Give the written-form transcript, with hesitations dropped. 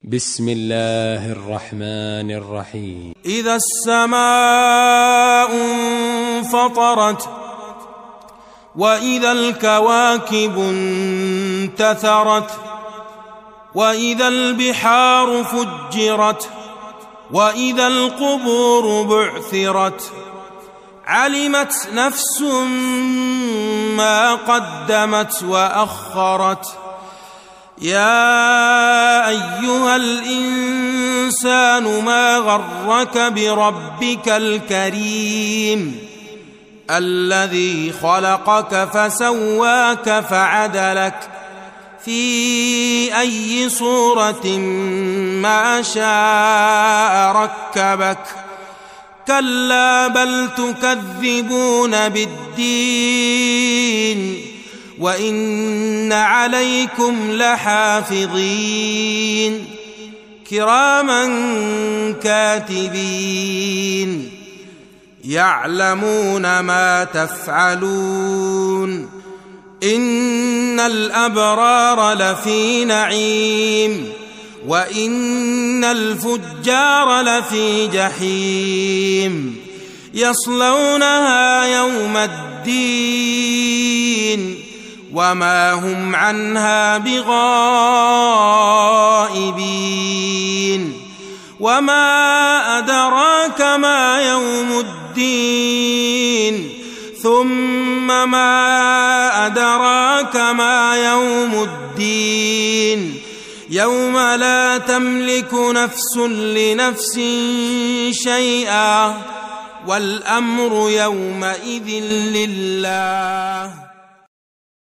بسم الله الرحمن الرحيم. إذا السماء انفطرت وإذا الكواكب انتثرت وإذا البحار فجرت وإذا القبور بعثرت علمت نفس ما قدمت وأخرت. يا أيها الإنسان ما غرك بربك الكريم الذي خلقك فسواك فعدلك في أي صورة ما شاء ركبك. كلا بل تكذبون بالدين وإن عليكم لحافظين كراما كاتبين يعلمون ما تفعلون. إن الأبرار لفي نعيم وإن الفجار لفي جحيم يصلونها يوم الدين وما هم عنها بغائبين. وما أدراك ما يوم الدين ثم ما أدراك ما يوم الدين يوم لا تملك نفس لنفس شيئا والأمر يومئذ لله.